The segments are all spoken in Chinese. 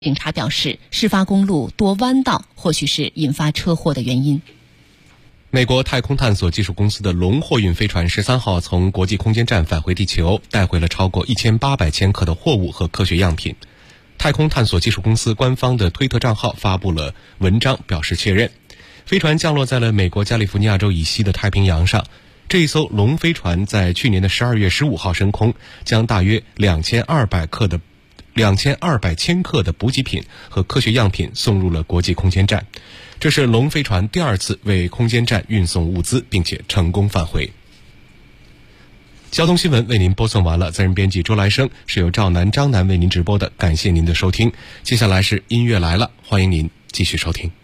警察表示，事发公路多弯道，或许是引发车祸的原因。 美国太空探索技术公司的龙货运飞船13号从国际空间站返回地球，带回了超过1800千克的货物和科学样品。太空探索技术公司官方的推特账号发布了文章，表示确认，飞船降落在了美国加利福尼亚州以西的太平洋上。这一艘龙飞船在去年的12月15号升空，将大约2200千克的补给品和科学样品送入了国际空间站。这是龙飞船第二次为空间站运送物资，并且成功返回。交通新闻为您播送完了，责任编辑周来生，是由赵楠、张楠为您直播的，感谢您的收听。接下来是音乐来了，欢迎您继续收听。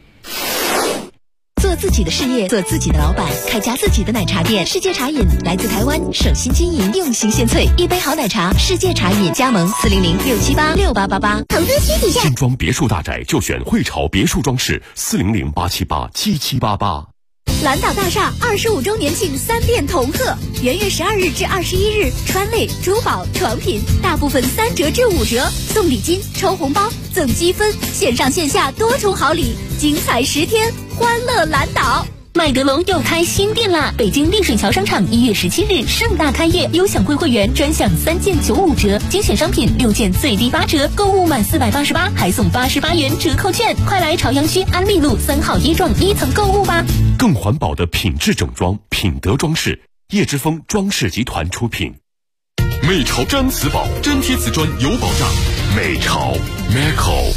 做自己的事业，做自己的老板，开家自己的奶茶店。世界茶饮来自台湾，省心经营，用心献萃，一杯好奶茶。世界茶饮加盟400-678-6888。 投资需底下。 精装别墅大宅就选汇潮别墅装饰，400-878-7788。 蓝岛大厦25周年庆3店同贺，元月12日至21日，川类、珠宝、床品大部分3折至5折，送礼金、抽红包、赠积分，线上线下多重好礼，精彩10天，欢乐蓝岛。麦德龙又开新店啦！北京丽水桥商场1月17日盛大开业，优享会员专享3件95折，精选商品6件最低8折，购物满488还送88元折扣券，快来朝阳区安利路3号一幢1层购物吧！ 更环保的品质整装，品德装饰，叶之峰装饰集团出品。 美潮毡瓷宝，粘贴瓷砖有保障。美潮 Meco。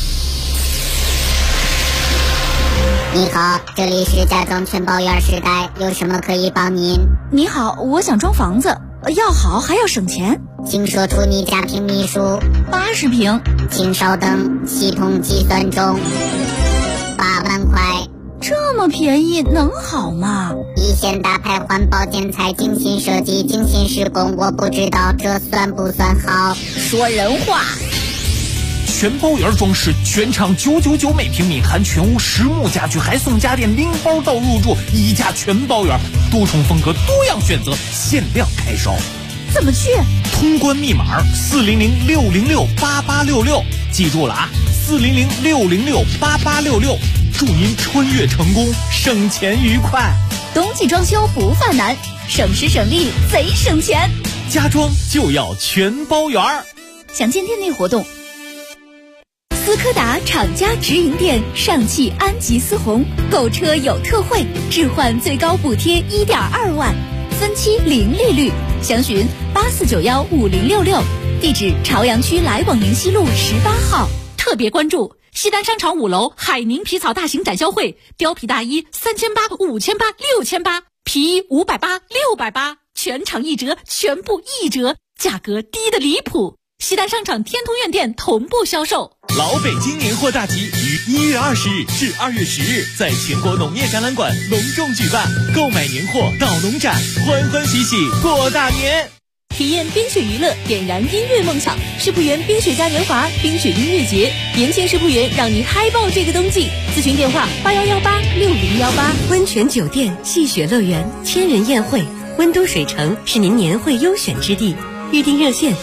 你好，这里是家装全包园时代，有什么可以帮您？ 你好，我想装房子，要好还要省钱， 请说出你家平米数。 80平。 请稍等，系统计算中。8万块。 这么便宜能好吗？ 一线大牌环保建材，精心设计，精心施工，我不知道这算不算好。 说人话。 全包园装饰，全场999每平米，含全屋实木家具，还送家电零包到入住，1家全包园，多重风格，多样选择，限量开烧。 怎么去？ 通关密码400-606-8866，记住了啊，400-606-8866，祝您穿越成功，省钱愉快。 冬季装修不犯难，省时省力贼省钱， 家装就要全包园。 详见店内活动。斯柯达厂家直营店上汽安吉思宏，购车有特惠，置换最高补贴1.2万，分期零利率，详询84915066，地址朝阳区来往营西路18号。 特别关注西单商场5楼海宁皮草大型展销会，貂皮大衣3800、5800、6800，皮衣580、680，全场1折，全部1折，价格低得离谱。西单商场天通苑店同步销售。 老北京年货大集于1月20日至2月10日在全国农业展览馆隆重举办，购买年货到农展，欢欢喜喜过大年。 体验冰雪娱乐，点燃音乐梦想。世仆园冰雪嘉年华冰雪音乐节，年轻世仆园让你嗨爆这个冬季。咨询电话81186018。 温泉酒店、戏雪乐园、千人宴会，温都水城是您年会优选之地。预订热线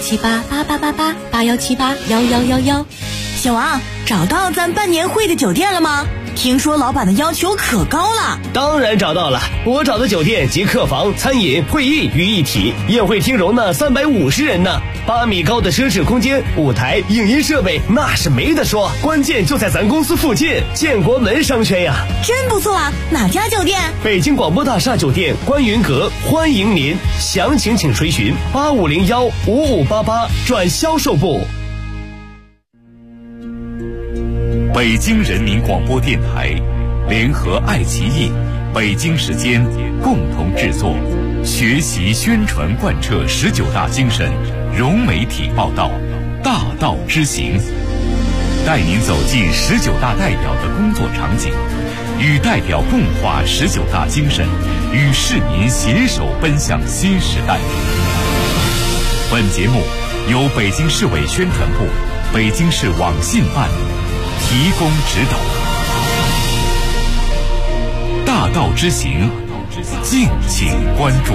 8178888881781111。 小王，找到咱办年会的酒店了吗？听说老板的要求可高了。 当然找到了，我找的酒店集客房、餐饮、会议于一体，宴会厅容纳350人呢，8米高的奢侈空间，舞台、影音设备那是没得说，关键就在咱公司附近，建国门商圈呀。 真不错啊，哪家酒店？ 北京广播大厦酒店观云阁，欢迎您，详情请垂询85015588转销售部。 北京人民广播电台联合爱奇艺、北京时间共同制作，学习宣传贯彻19大精神，融媒体报道，大道之行，带您走进19大代表的工作场景，与代表共话19大精神，与市民携手奔向新时代。本节目由北京市委宣传部、北京市网信办提供指导。大道之行，敬请关注。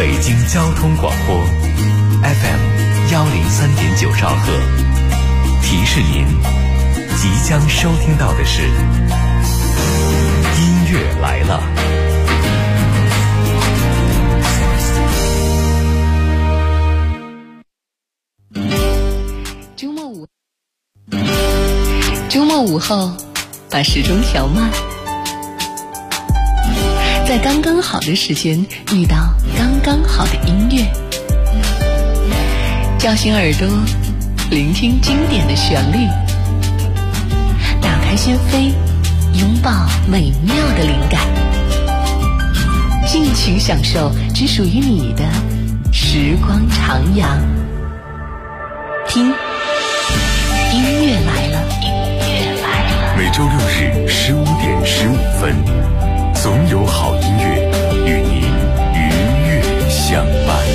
北京交通广播 FM103.9兆赫。提示您，即将收听到的是音乐来了。 周末午后，把时钟调慢，在刚刚好的时间遇到刚刚好的音乐，叫醒耳朵，聆听经典的旋律，打开心扉，拥抱美妙的灵感，尽情享受只属于你的时光徜徉。听，音乐来了。 每周六日15:15，总有好音乐与您愉悦相伴。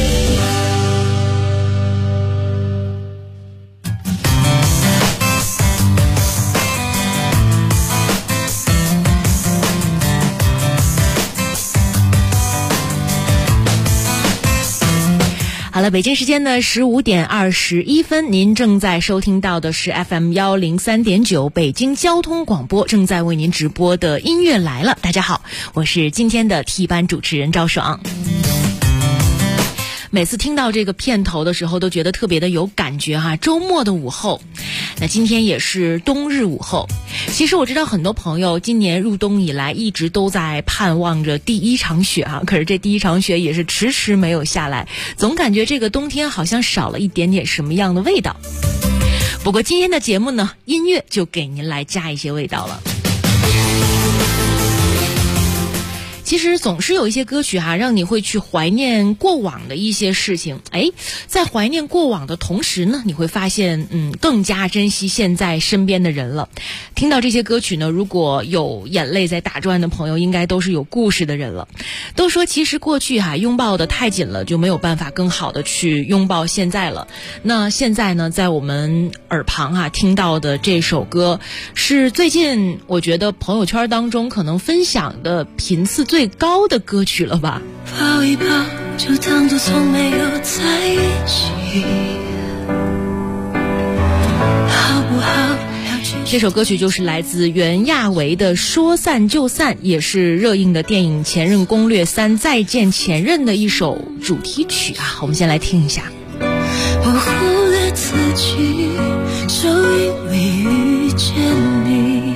好了，北京时间的15:21，您正在收听到的是 FM103.9 北京交通广播正在为您直播的音乐来了。大家好，我是今天的替班主持人赵爽。每次听到这个片头的时候都觉得特别的有感觉哈，周末的午后，那今天也是冬日午后。其实我知道很多朋友今年入冬以来一直都在盼望着第一场雪啊，可是这第一场雪也是迟迟没有下来，总感觉这个冬天好像少了一点点什么样的味道。不过今天的节目呢，音乐就给您来加一些味道了。其实总是有一些歌曲哈，让你会去怀念过往的一些事情。在怀念过往的同时呢，你会发现更加珍惜现在身边的人了。听到这些歌曲呢，如果有眼泪在打转的朋友，应该都是有故事的人了。都说其实过去拥抱的太紧了，就没有办法更好的去拥抱现在了。那现在呢，在我们耳旁听到的这首歌，是最近我觉得朋友圈当中可能分享的频次最高的歌曲了吧。 抱一抱，就当作从没有在一起，好不好？ 这首歌曲就是来自袁娅维的《说散就散》，也是热映的电影《前任攻略3再见前任》的一首主题曲啊。我们先来听一下。 我忽略自己，就因为遇见你，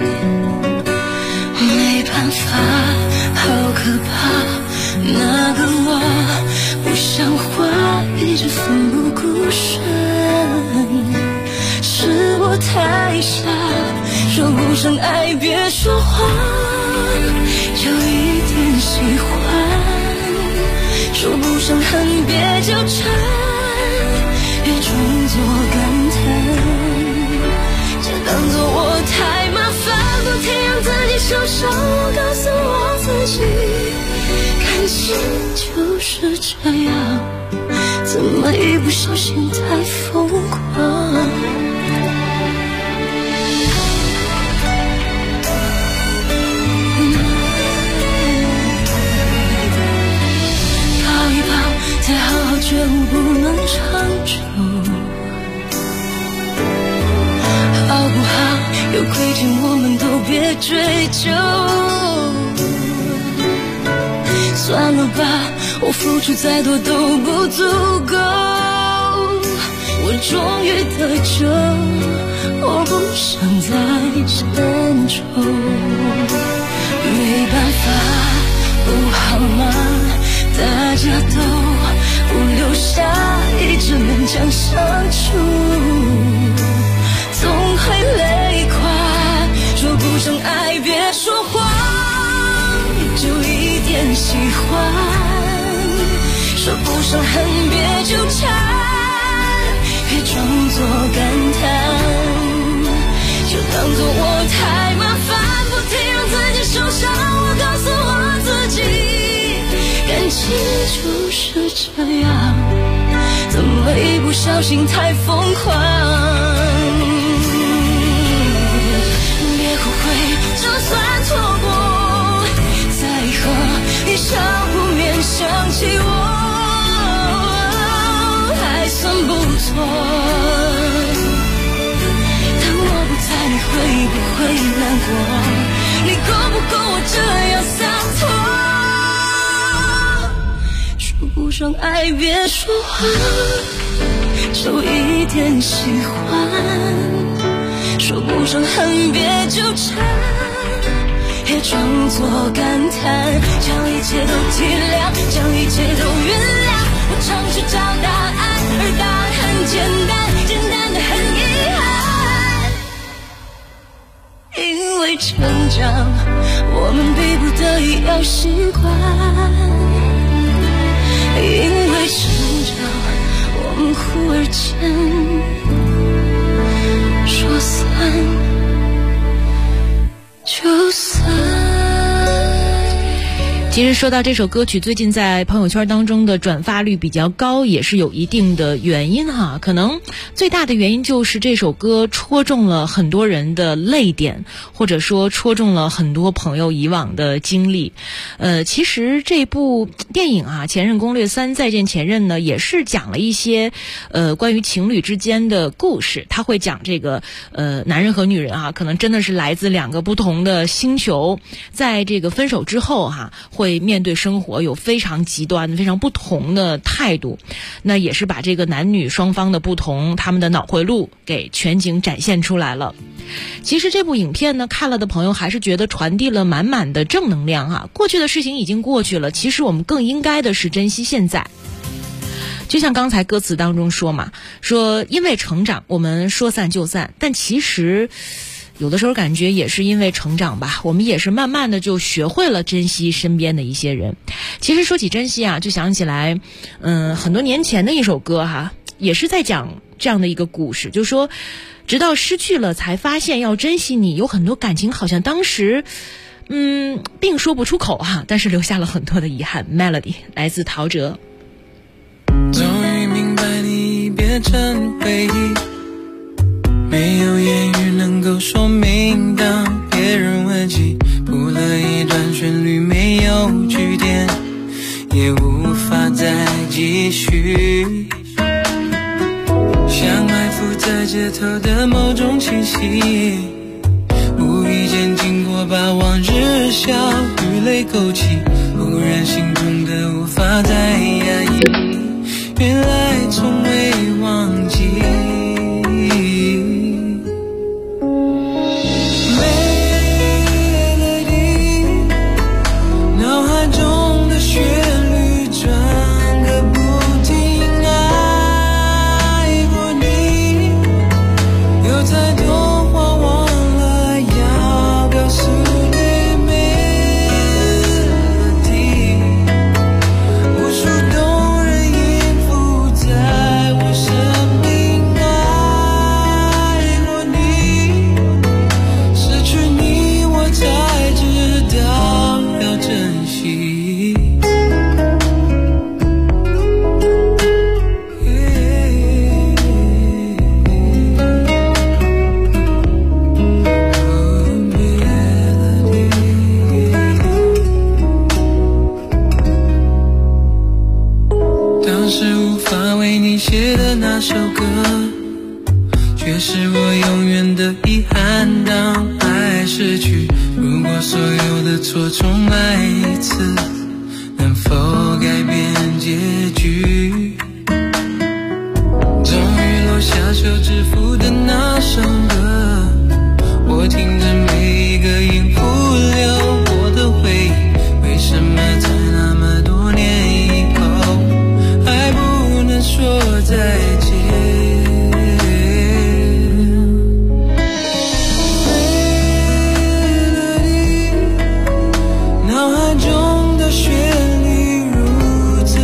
没办法，好可怕，那个我不像话，一直奋不顾身，是我太傻，说不上爱别说谎，有一点喜欢，说不上恨别纠缠，别装作感叹，就当作我太麻烦，不停让自己受伤，我告诉我自己，感情就是这样，怎么一不小心太疯狂。抱一抱，再好好觉悟，不能长久，好不好？有亏欠我们都别追究，算了吧，我付出再多都不足够，我终于得救，我不想再牵愁，没办法，不好吗？大家都不留下，一直勉强相处，总会累垮，说不上爱别说谎，就一点喜欢，说不上恨别纠缠，别装作感叹，就当作我太麻烦，不停让自己受伤，我告诉我自己，感情就是这样，怎么一不小心太疯狂，别后悔，就算错过，在以后你少不免想起我， 不错，但我不猜你会不会难过，你够不够我这样洒脱？说不上爱别说谎，就一点喜欢，说不上恨别纠缠，也装作感叹，将一切都体谅，将一切都原谅。我常去找答案，而答案很简单，简单的很遗憾。因为成长，我们逼不得已要习惯，因为成长，我们忽而间说散就散。 其实说到这首歌曲，最近在朋友圈当中的转发率比较高，也是有一定的原因哈。可能最大的原因就是这首歌戳中了很多人的泪点，或者说戳中了很多朋友以往的经历。其实这部电影啊，《前任攻略3再见前任》呢，也是讲了一些关于情侣之间的故事。他会讲这个男人和女人啊，可能真的是来自两个不同的星球，在这个分手之后哈，会面对生活有非常极端、非常不同的态度。那也是把这个男女双方的不同，他们的脑回路给全景展现出来了。其实这部影片呢，看了的朋友还是觉得传递了满满的正能量啊。过去的事情已经过去了，其实我们更应该的是珍惜现在。就像刚才歌词当中说嘛，说因为成长，我们说散就散。但其实有的时候感觉也是因为成长吧，我们也是慢慢的就学会了珍惜身边的一些人。其实说起珍惜啊，就想起来很多年前的一首歌哈，也是在讲这样的一个故事，就是说直到失去了才发现要珍惜你，有很多感情好像当时并说不出口哈，但是留下了很多的遗憾。 Melody 来自陶喆。 终于明白你变成回忆，没有言语能够说明，当别人问起，谱了一段旋律，没有句点，也无法再继续。像埋伏在街头的某种气息，无意间经过，把往日笑与泪勾起，忽然心痛的无法再压抑，原来从未忘记。 脑海中的旋律如此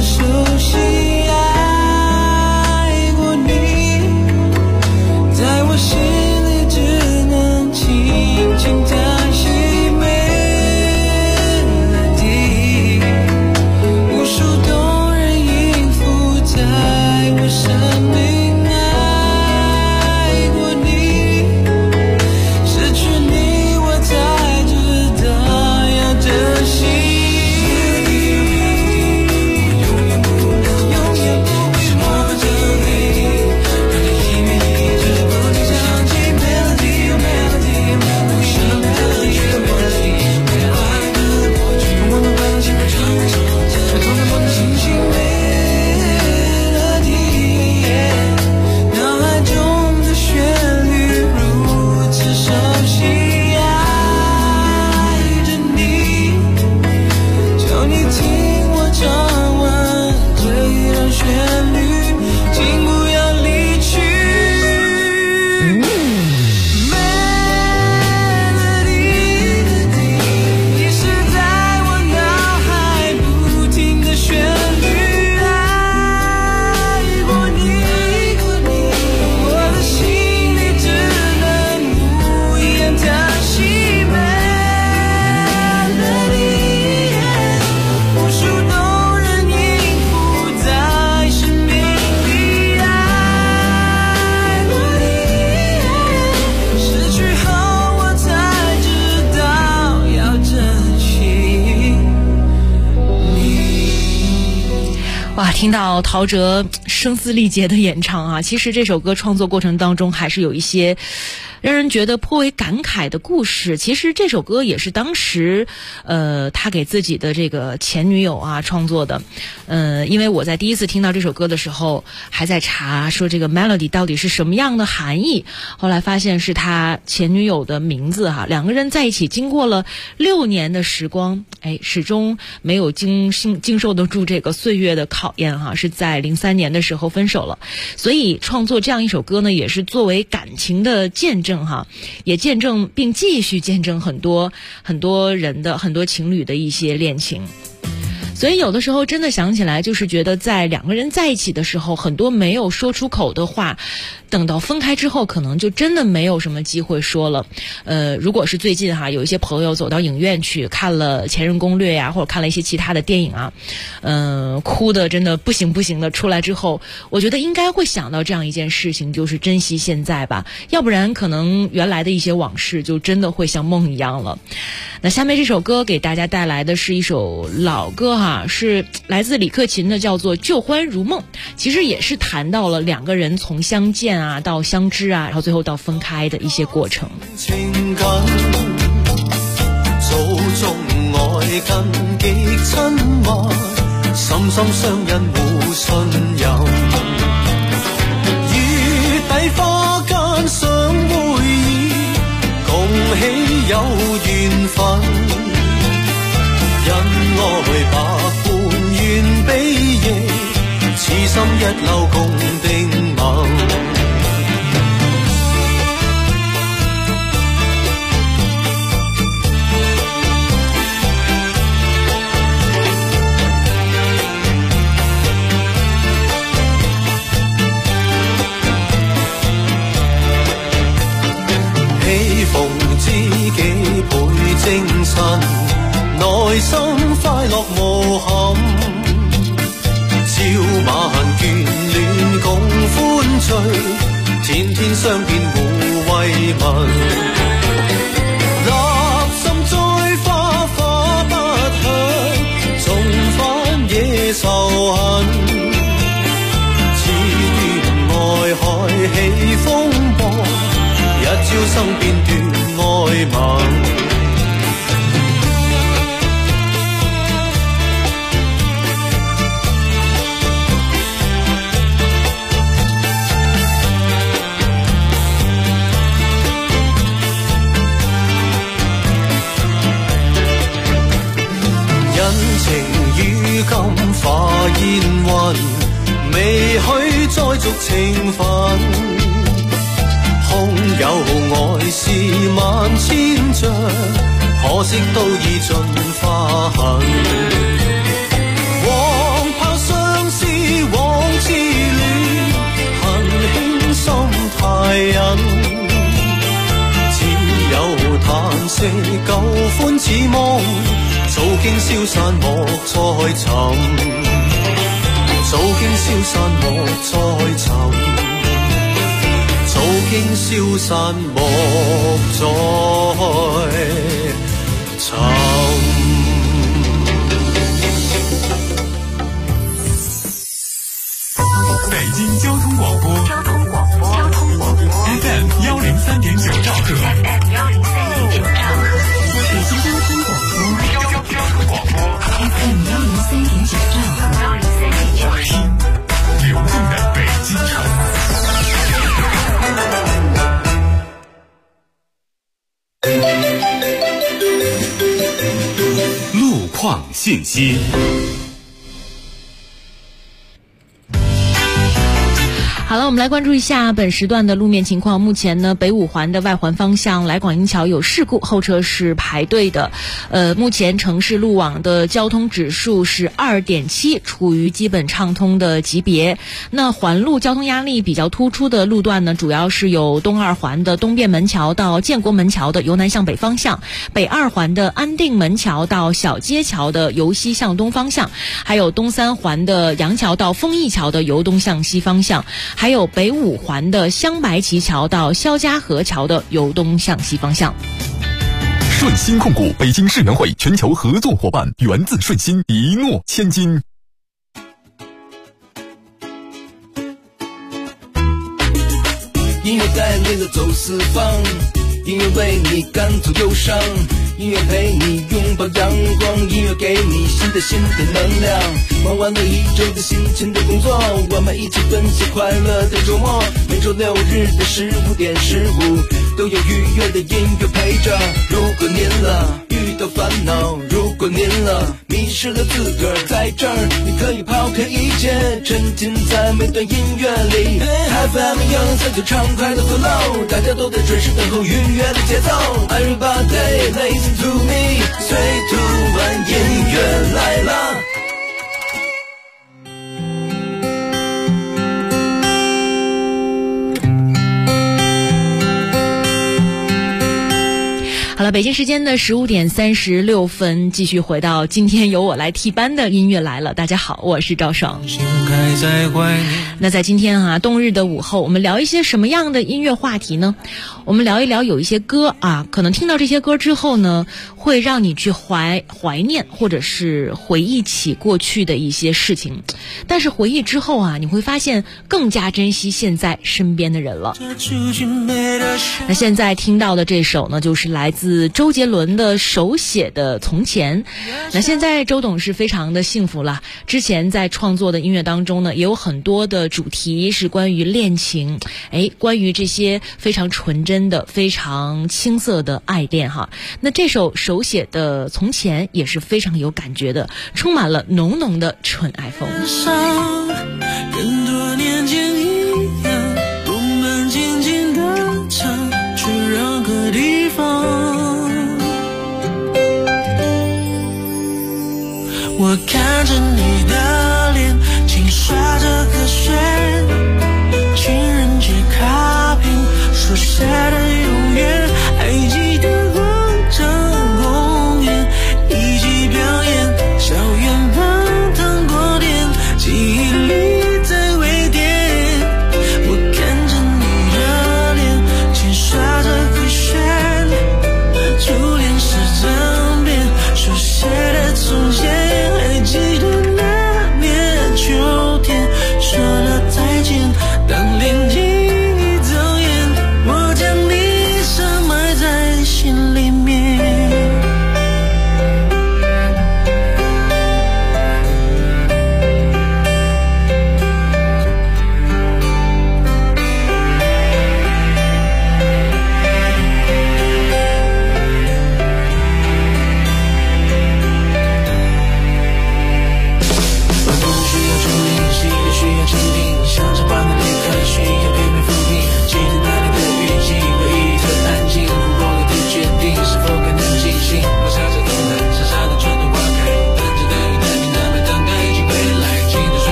哇，听到陶喆声嘶力竭的演唱啊，其实这首歌创作过程当中还是有一些让人觉得颇为感慨的故事。其实这首歌也是当时他给自己的这个前女友啊创作的。因为我在第一次听到这首歌的时候还在查说这个 melody 到底是什么样的含义，后来发现是他前女友的名字哈。两个人在一起经过了6年的时光，始终没有经受得住这个岁月的考验哈，是在03年的时候分手了。所以创作这样一首歌呢，也是作为感情的见证哈，也见证并继续见证很多人的很多情侣的一些恋情。所以有的时候真的想起来，就是觉得在两个人在一起的时候，很多没有说出口的话，等到分开之后可能就真的没有什么机会说了。如果是最近哈，有一些朋友走到影院去看了《前任攻略》呀，或者看了一些其他的电影啊，哭的真的不行的出来之后，我觉得应该会想到这样一件事情，就是珍惜现在吧，要不然可能原来的一些往事就真的会像梦一样了。那下面这首歌给大家带来的是一首老歌哈，是来自李克勤的，叫做《旧欢如梦》。其实也是谈到了两个人从相见啊到相知啊，然后最后到分开的一些过程。 情感早中愛近極親密，深深相印互信任，月底花間相會意，共喜有緣分，因愛百般願比翼，此心一縷共定盟。喜逢知己倍精神，內心快樂無憾，朝晚眷戀共歡聚，天天相見互慰問，立心栽花花不響，重返野仇恨，似願愛海起風波，一朝生變斷愛盟。恩情於今化煙雲，未許再續情分。空有愛是萬千丈，可惜都已盡化痕。黃炮相思往痴戀，恨輕心太隱。只有嘆息舊歡似夢，早經消散莫再尋，早經消散莫再尋，早經消散莫再尋。 北京交通廣播FM 103.9兆赫， 北京交通廣播 FM 103.9兆赫， 聽流動的北京城。路況信息。 好了，我们来关注一下本时段的路面情况。目前呢，北五环的外环方向来广银桥有事故，后车是排队的。目前城市路网的交通指数是 2.7， 处于基本畅通的级别。那环路交通压力比较突出的路段呢，主要是有东二环的东便门桥到建国门桥的由南向北方向，北二环的安定门桥到小街桥的由西向东方向，还有东三环的杨桥到丰益桥的由东向西方向，还有北五环的香白旗桥到肖家河桥的由东向西方向。 顺鑫控股北京世园会全球合作伙伴，源自顺鑫，一诺千金。 音乐带领着走四方，音乐为你赶走忧伤，音乐陪你拥抱阳光，音乐给你新的能量。忙完了一周的辛勤的工作，我们一起分享快乐的周末。每周6日的15点15都有愉悦的音乐陪着。如果您遇到烦恼，如果您迷失了自个儿，在这儿你可以抛开一切，沉浸在每段音乐里。FM 103就畅快的 flow， 大家都在准时等候愉悦的节奏。Everybody listen to me， 最突然音乐来了。 好了，北京时间的15点36分，继续回到今天由我来替班的音乐来了。大家好，我是赵爽。那在今天冬日的午后，我们聊一些什么样的音乐话题呢？我们聊一聊有一些歌可能听到这些歌之后呢，会让你去怀念或者是回忆起过去的一些事情，但是回忆之后你会发现更加珍惜现在身边的人了。那现在听到的这首呢，就是来自周杰伦的手写的《从前》。那现在周董是非常的幸福了，之前在创作的音乐当中呢，也有很多的主题是关于恋情，关于这些非常纯真的非常青涩的爱恋那这首手写的《从前》也是非常有感觉的，充满了浓浓的纯爱风。 跟多年前一样，我们静静地唱，去任何地方。我看着你的脸，轻刷着歌旋，情人节卡片书写的永远，还记得广场公园一起表演，校园旁糖果店，记忆里在微店。我看着你的脸，轻刷着歌旋，初恋是正面书写的从前。还记得那年秋天，说了再见，当年纪一走远，我将你深埋在心里面。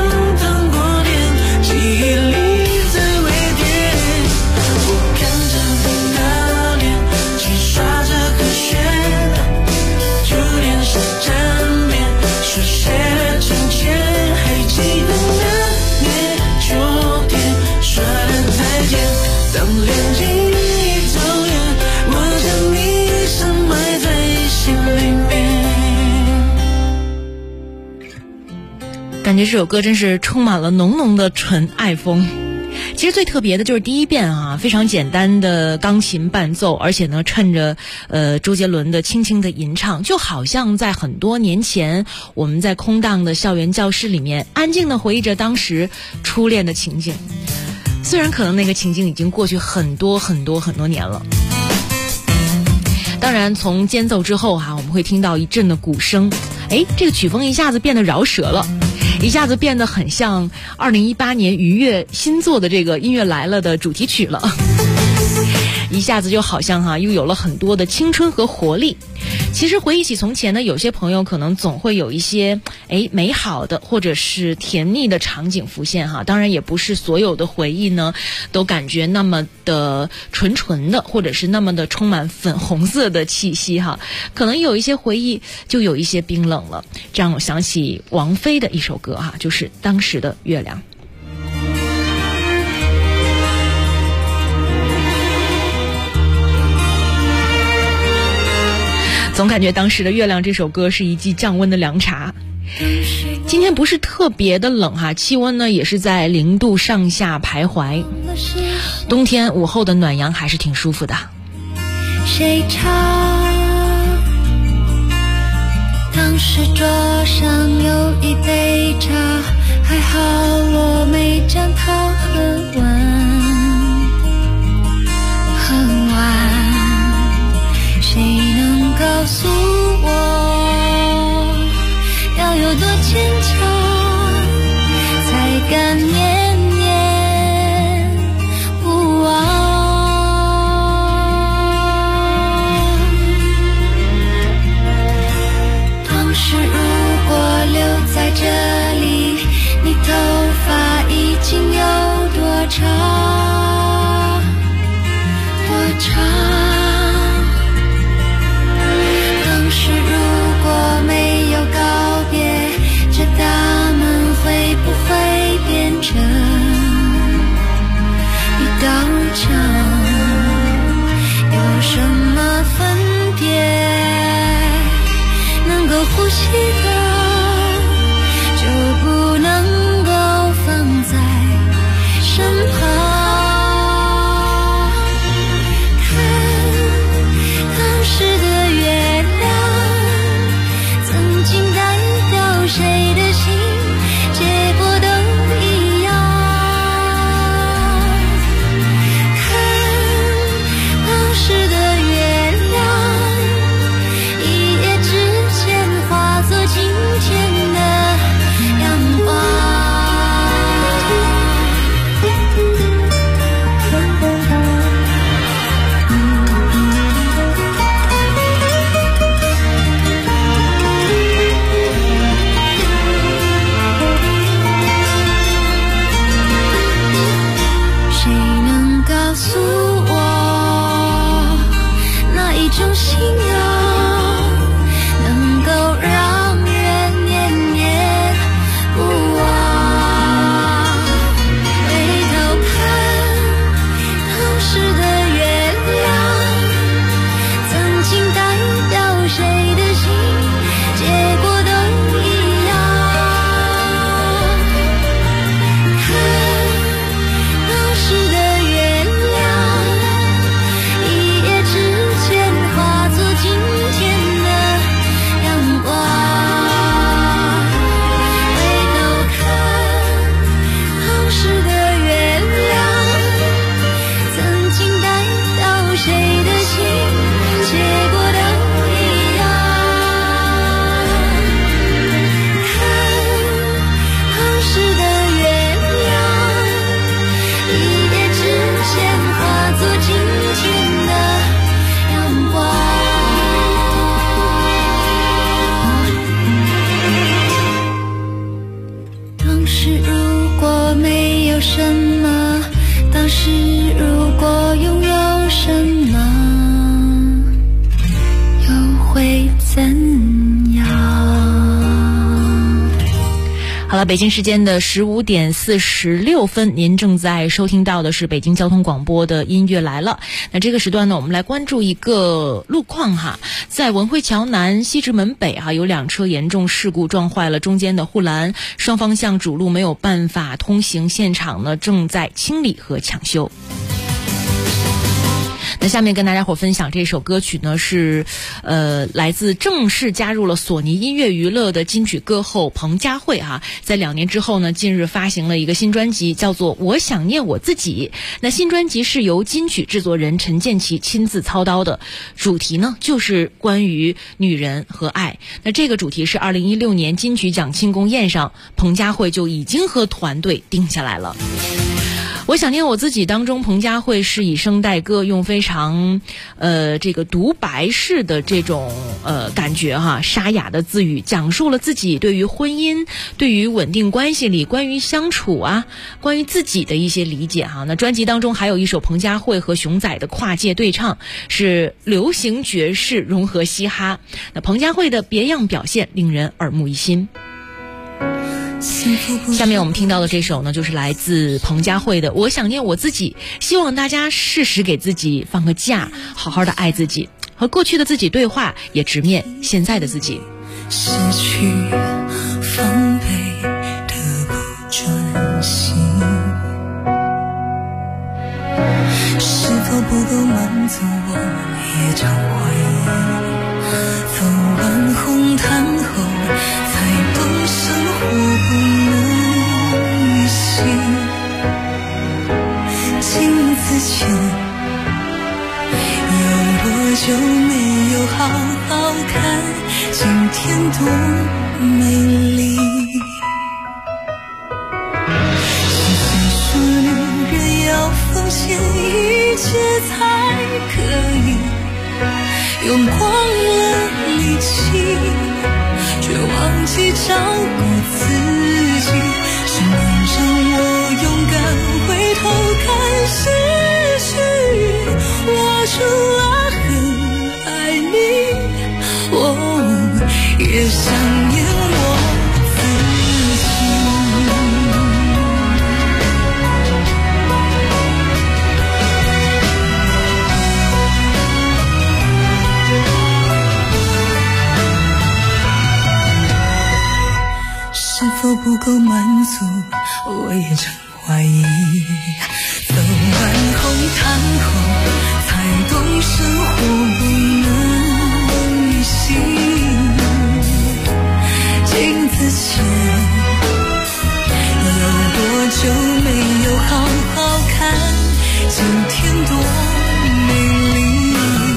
看着感觉这首歌真是充满了浓浓的纯爱风。其实最特别的就是第一遍啊，非常简单的钢琴伴奏，而且呢趁着周杰伦的轻轻的吟唱，就好像在很多年前我们在空荡的校园教室里面安静的回忆着当时初恋的情景。虽然可能那个情景已经过去很多年了。当然从间奏之后我们会听到一阵的鼓声，这个曲风一下子变得饶舌了，一下子变得很像2018年愉悦新做的这个音乐来了的主题曲了，一下子就好像又有了很多的青春和活力。其实回忆起从前呢，有些朋友可能总会有一些美好的或者是甜蜜的场景浮现当然也不是所有的回忆呢都感觉那么的纯的，或者是那么的充满粉红色的气息可能有一些回忆就有一些冰冷了。这样我想起王菲的一首歌就是当时的月亮。总感觉当时的月亮这首歌是一剂降温的凉茶。今天不是特别的冷气温呢也是在0度上下徘徊，冬天午后的暖阳还是挺舒服的。 谁唱当时桌上有一杯茶，还好我没将它喝完，谁能告诉我要有多坚强才敢念念不忘。当时如果留在这里，你头发已经有多长多长。大门会不会变成一道墙？有什么分别能够呼吸的，就不能够放在身旁？看当时的月亮曾经代表谁的心，结果都一样。看当时的月亮，一夜之间化作今天的阳光。 好了，北京时间的15点46分，您正在收听到的是北京交通广播的音乐来了。那这个时段呢，我们来关注一个路况哈，在文汇桥南西直门北有2车严重事故撞坏了中间的护栏，双方向主路没有办法通行，现场呢正在清理和抢修。那下面跟大家伙分享这首歌曲呢，是来自正式加入了索尼音乐娱乐的金曲歌后彭佳慧在2年之后呢，近日发行了一个新专辑，叫做《我想念我自己》。那新专辑是由金曲制作人陈建骐亲自操刀的，主题呢就是关于女人和爱。那这个主题是2016年金曲奖庆功宴上，彭佳慧就已经和团队定下来了。我想念我自己当中，彭佳慧是以声带歌，用非常这个独白式的这种感觉沙哑的字语，讲述了自己对于婚姻、对于稳定关系里关于相处关于自己的一些理解那专辑当中还有一首彭佳慧和熊仔的跨界对唱，是流行爵士融合嘻哈。那彭佳慧的别样表现令人耳目一新。下面我们听到的这首呢，就是来自彭佳慧的《我想念我自己》，希望大家适时给自己放个假，好好的爱自己，和过去的自己对话，也直面现在的自己。 失去防备的不专心，是否不够满足我也常怀疑，走完红毯后才懂生活不能预习，镜子前有多久没有好好看今天多美丽，是谁说女人要奉献一切才可以用光了力气，却忘记照顾自己，是能让我勇敢回头看失去，我除了很爱你，也想念我自己。是否不够满足，我也常怀疑，走完红毯后才懂生活不能预习，镜子前有多久没有好好看今天多美丽，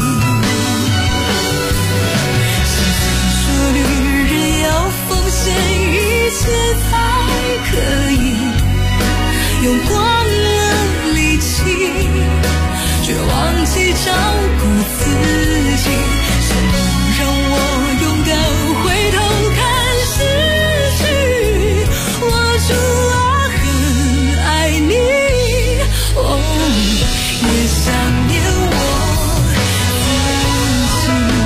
是谁说女人要奉献一切才可以用光了力气，却忘记照顾自己，是能让我勇敢回头看失去，我除了很爱你，也想念我自己。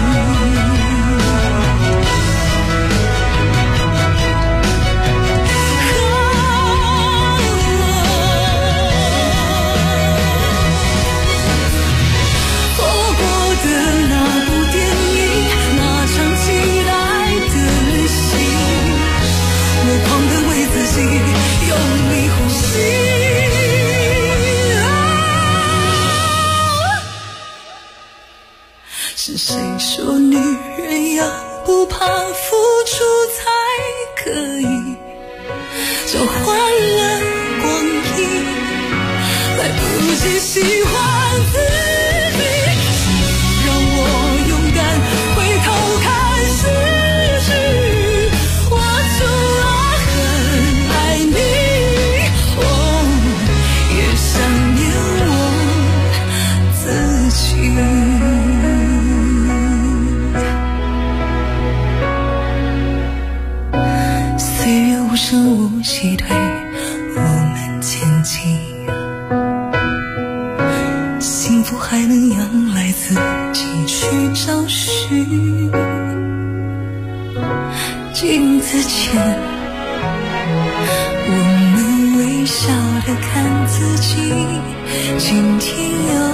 是谁说女人要不怕付出才可以交换了光阴，来不及喜欢自己，是让我勇敢回头看失去，我除了很爱你，也想念我自己。无声无息推我们前进，幸福还能仰赖自己去找寻，镜子前微笑地看自己，今天有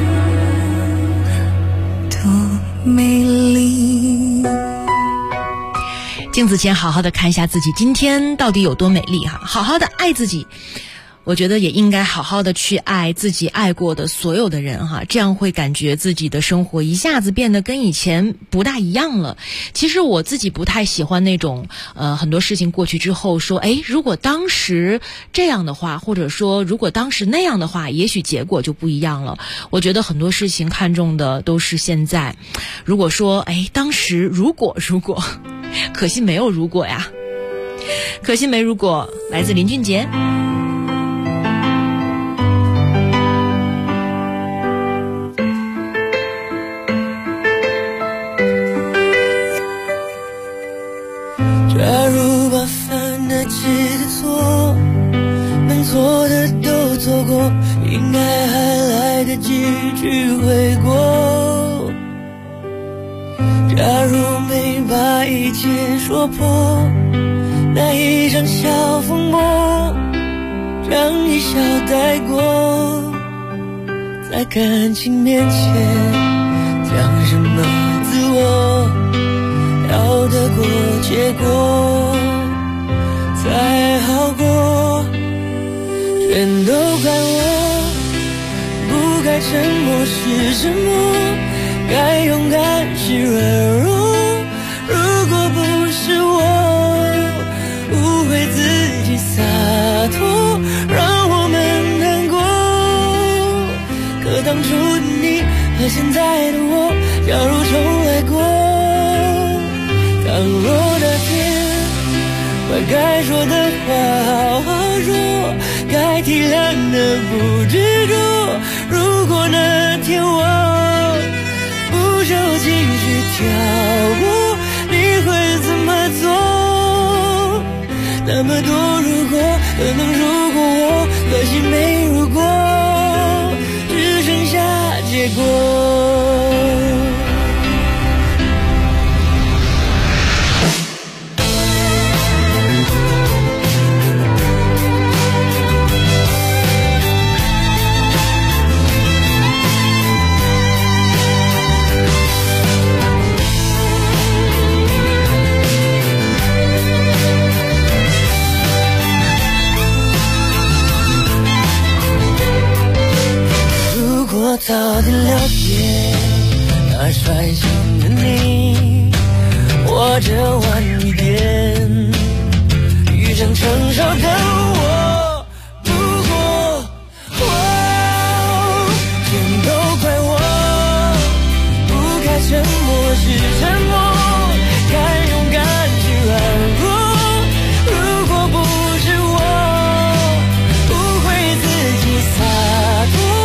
多美丽。 镜子前好好的看一下自己今天到底有多美丽哈，好好的爱自己。我觉得也应该好好的去爱自己爱过的所有的人哈，这样会感觉自己的生活一下子变得跟以前不大一样了。其实我自己不太喜欢那种很多事情过去之后说如果当时这样的话，或者说如果当时那样的话，也许结果就不一样了。我觉得很多事情看重的都是现在。如果说当时如果可惜没有如果呀，可惜没如果。来自林俊杰。 假如把犯得起的错，能做的都做过，应该还来得及去悔过。假如没把一切说破，那一场小风波让一笑带过，在感情面前讲什么自我，要得过结果才好过，全都怪我，不该沉默是沉默，该勇敢是软弱。如果不是我误会自己洒脱，让我们难过。可当初的你和现在的我，假如重来过，倘若那天把该说的话好好说，该体谅的不执着。如果那天我不受情绪挑拨，你会怎么做？那么多如果，可能如果我，可惜没如果，只剩下结果。早点了解那率性的你，或者晚一点遇上成熟的我。不过全都怪我，不该沉默是沉默，该勇敢是软弱。如果不是我不会自己洒脱，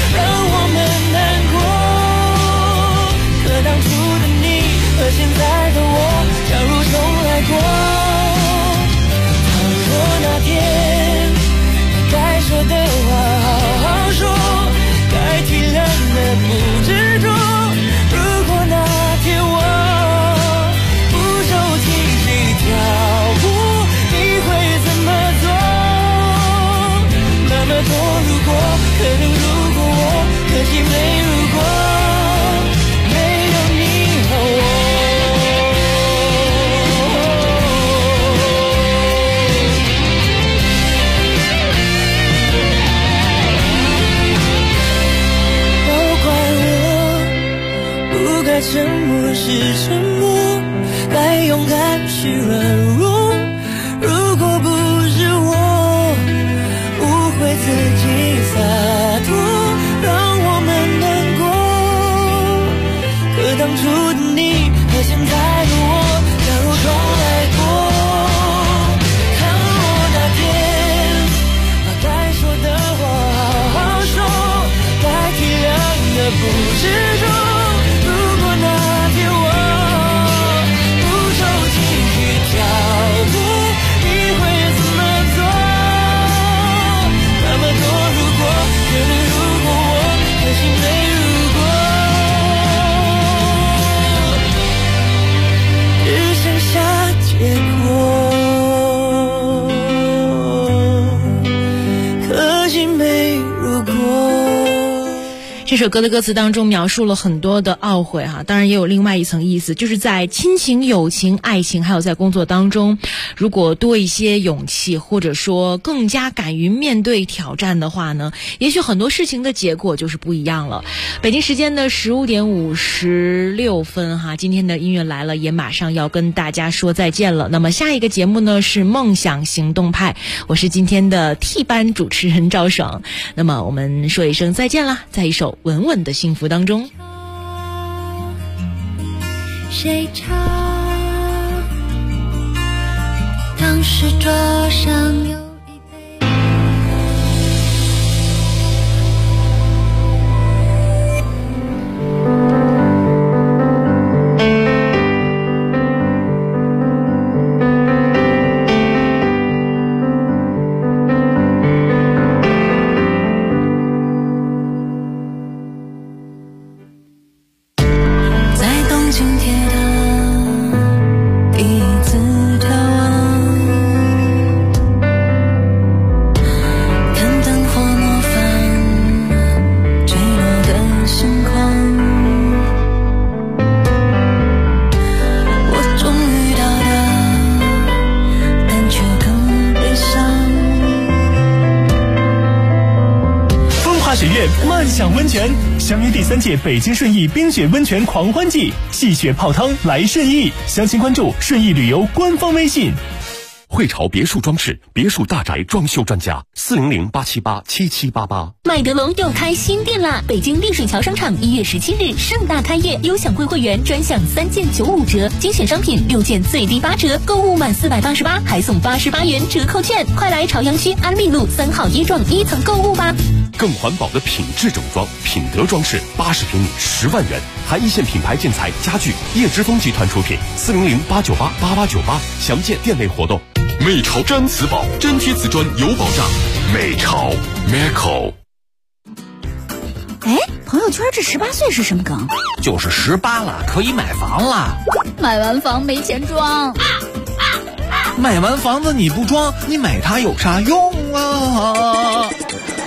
当初的你和现在的我，假如重来过，倘若那天该说的话好好说，该体谅的不执着。如果那天我不受情绪挑拨，你会怎么做？那么多如果，可能如果我，可惜没如果。该沉默是沉默，该勇敢是软弱。如果不是我误会自己洒脱，让我们难过。可当初的你和现在的我，假如重来过，倘若那天把该说的话好好说，该体谅的不执着。 这首歌的歌词当中描述了很多的懊悔哈，当然也有另外一层意思，就是在亲情、友情、爱情还有在工作当中，如果多一些勇气，或者说更加敢于面对挑战的话呢，也许很多事情的结果就是不一样了。北京时间的15点56分哈，今天的音乐来了也马上要跟大家说再见了。那么下一个节目呢是梦想行动派，我是今天的替班主持人赵爽。那么我们说一声再见啦，在一首稳稳的幸福当中。 谁唱？当时桌上有漫享温泉，相约第3届北京顺义冰雪温泉狂欢季，戏雪泡汤来顺义，详情关注顺义旅游官方微信。 汇潮别墅装饰，别墅大宅装修专家，400-878-7788。 麦德龙又开新店啦！北京丽水桥商场1月17日盛大开业，优享贵会员专享3件95折，精选商品6件最低8折，购物满488还送88元折扣券，快来朝阳区安利路3号一幢1层购物吧！ 更环保的品质整装，品德装饰80平米10万元，含一线品牌建材家具，叶之峰集团出品，400-898-8898，详见店内活动。 美潮毡瓷宝，粘贴瓷砖有保障。美潮 Meco。 哎，朋友圈这18岁是什么梗？ 就是18了，可以买房了。 买完房没钱装。 买完房子你不装，你买它有啥用啊？